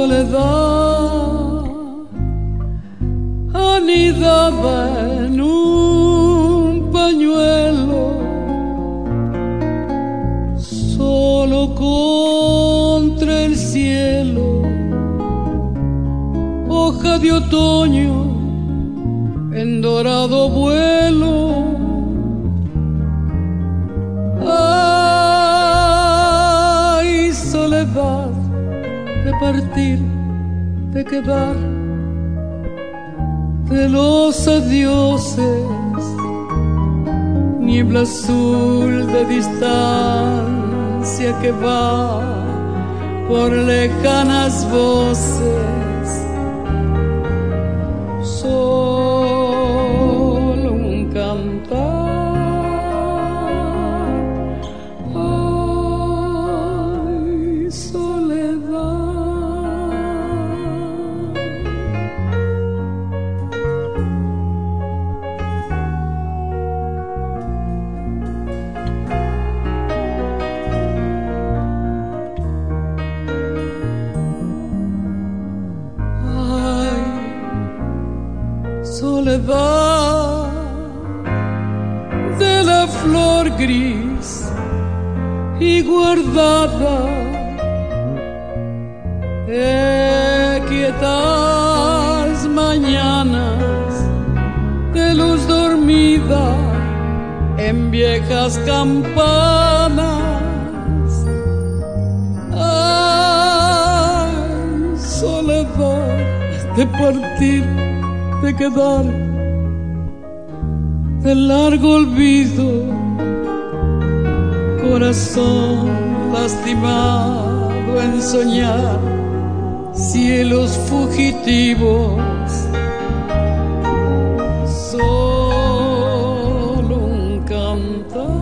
soledad anidaba en un pañuelo, solo contra el cielo, hoja de otoño en dorado vuelo. Ay, soledad de partir, de quedar, de los adioses, niebla azul de distancia que va por lejanas voces, solo un cantar. Ay, soledad. Soledad de la flor gris y guardada, quietas mañanas de luz dormida en viejas campanas. Ay, soledad de partir, de quedar, del largo olvido, corazón lastimado en soñar cielos fugitivos, solo un cantar.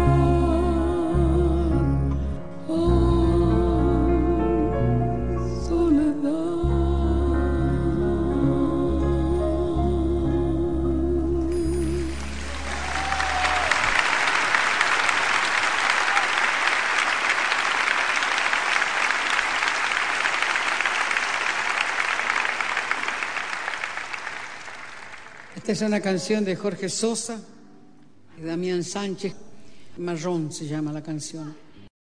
Esta es una canción de Jorge Sosa y Damián Sánchez. Marrón se llama la canción.